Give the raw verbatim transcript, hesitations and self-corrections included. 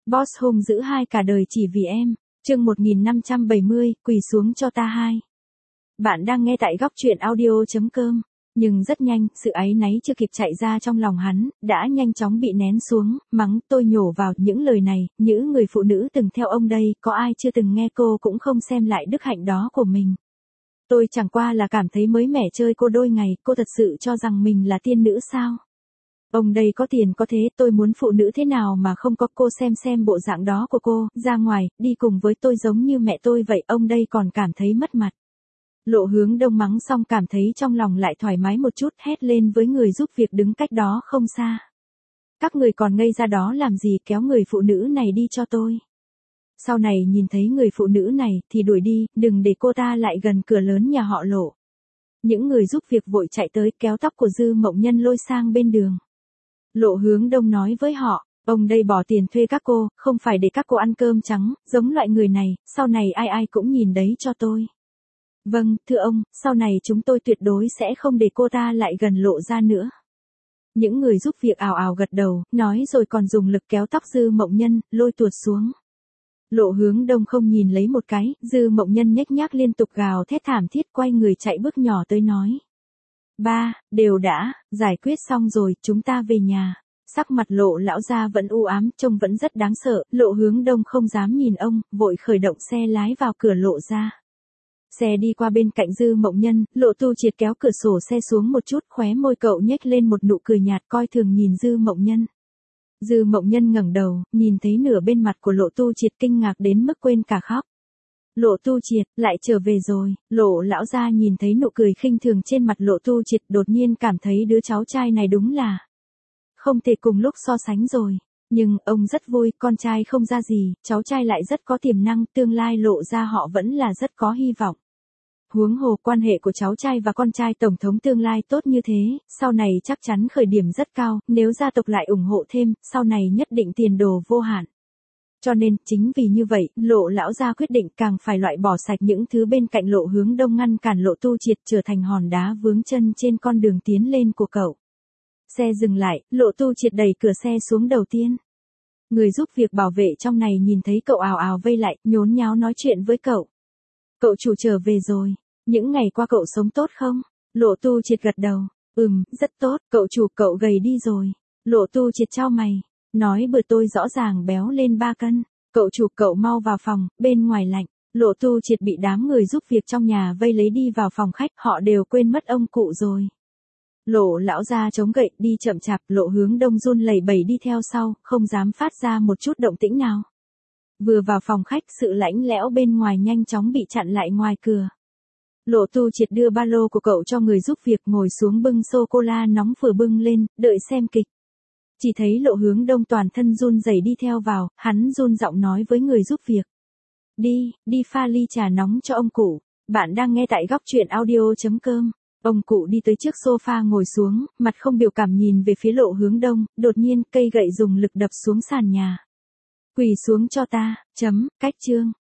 Boss hung dữ hai cả đời chỉ vì em. Chương một nghìn năm trăm bảy mươi, quỳ xuống cho ta hai. Bạn đang nghe tại góc truyện audio chấm com. Nhưng rất nhanh, sự áy náy chưa kịp chạy ra trong lòng hắn, đã nhanh chóng bị nén xuống, mắng tôi nhổ vào những lời này, những người phụ nữ từng theo ông đây, có ai chưa từng nghe cô cũng không xem lại đức hạnh đó của mình. Tôi chẳng qua là cảm thấy mới mẻ chơi cô đôi ngày, cô thật sự cho rằng mình là tiên nữ sao? Ông đây có tiền có thế, tôi muốn phụ nữ thế nào mà không có cô, xem xem bộ dạng đó của cô, ra ngoài, đi cùng với tôi giống như mẹ tôi vậy, ông đây còn cảm thấy mất mặt. Lộ Hướng Đông mắng xong cảm thấy trong lòng lại thoải mái một chút, hét lên với người giúp việc đứng cách đó không xa. Các người còn ngây ra đó làm gì, kéo người phụ nữ này đi cho tôi. Sau này nhìn thấy người phụ nữ này thì đuổi đi, đừng để cô ta lại gần cửa lớn nhà họ Lộ. Những người giúp việc vội chạy tới kéo tóc của Dư Mộng Nhân lôi sang bên đường. Lộ Hướng Đông nói với họ, ông đây bỏ tiền thuê các cô, không phải để các cô ăn cơm trắng, giống loại người này, sau này ai ai cũng nhìn đấy cho tôi. Vâng, thưa ông, sau này chúng tôi tuyệt đối sẽ không để cô ta lại gần Lộ ra nữa. Những người giúp việc ào ào gật đầu, nói rồi còn dùng lực kéo tóc Dư Mộng Nhân, lôi tuột xuống. Lộ Hướng Đông không nhìn lấy một cái, Dư Mộng Nhân nhếch nhác liên tục gào thét thảm thiết, quay người chạy bước nhỏ tới nói. Ba, đều đã, giải quyết xong rồi, chúng ta về nhà. Sắc mặt Lộ lão gia vẫn u ám, trông vẫn rất đáng sợ, Lộ Hướng Đông không dám nhìn ông, vội khởi động xe lái vào cửa Lộ ra. Xe đi qua bên cạnh Dư Mộng Nhân, Lộ Tu Triệt kéo cửa sổ xe xuống một chút, khóe môi cậu nhếch lên một nụ cười nhạt, coi thường nhìn Dư Mộng Nhân. Dư Mộng Nhân ngẩng đầu, nhìn thấy nửa bên mặt của Lộ Tu Triệt, kinh ngạc đến mức quên cả khóc. Lộ Tu Triệt, lại trở về rồi. Lộ lão gia nhìn thấy nụ cười khinh thường trên mặt Lộ Tu Triệt, đột nhiên cảm thấy đứa cháu trai này đúng là không thể cùng lúc so sánh rồi. Nhưng ông rất vui, con trai không ra gì, cháu trai lại rất có tiềm năng, tương lai Lộ gia họ vẫn là rất có hy vọng. Huống hồ quan hệ của cháu trai và con trai tổng thống tương lai tốt như thế, sau này chắc chắn khởi điểm rất cao, nếu gia tộc lại ủng hộ thêm, sau này nhất định tiền đồ vô hạn. Cho nên, chính vì như vậy, Lộ lão gia quyết định càng phải loại bỏ sạch những thứ bên cạnh Lộ Hướng Đông, ngăn cản Lộ Tu Triệt trở thành hòn đá vướng chân trên con đường tiến lên của cậu. Xe dừng lại, Lộ Tu Triệt đẩy cửa xe xuống đầu tiên. Người giúp việc bảo vệ trong này nhìn thấy cậu ào ào vây lại, nhốn nháo nói chuyện với cậu. Cậu chủ trở về rồi, những ngày qua cậu sống tốt không? Lộ Tu Triệt gật đầu, ừm, rất tốt, cậu chủ cậu gầy đi rồi. Lộ Tu Triệt chau mày, nói bữa tôi rõ ràng béo lên ba cân, cậu chủ cậu mau vào phòng, bên ngoài lạnh. Lộ Tu Triệt bị đám người giúp việc trong nhà vây lấy đi vào phòng khách, họ đều quên mất ông cụ rồi. Lộ lão gia chống gậy đi chậm chạp, Lộ Hướng Đông run lẩy bẩy đi theo sau, không dám phát ra một chút động tĩnh nào. Vừa vào phòng khách, sự lạnh lẽo bên ngoài nhanh chóng bị chặn lại ngoài cửa. Lộ Tu Triệt đưa ba lô của cậu cho người giúp việc, ngồi xuống bưng sô-cô-la nóng vừa bưng lên, đợi xem kịch. Chỉ thấy Lộ Hướng Đông toàn thân run rẩy đi theo vào, hắn run giọng nói với người giúp việc. Đi, đi pha ly trà nóng cho ông cụ. Bạn đang nghe tại góc truyện audio chấm com. Ông cụ đi tới trước sofa ngồi xuống, mặt không biểu cảm nhìn về phía Lộ Hướng Đông, đột nhiên cây gậy dùng lực đập xuống sàn nhà. Quỳ xuống cho ta, chấm, cách chương.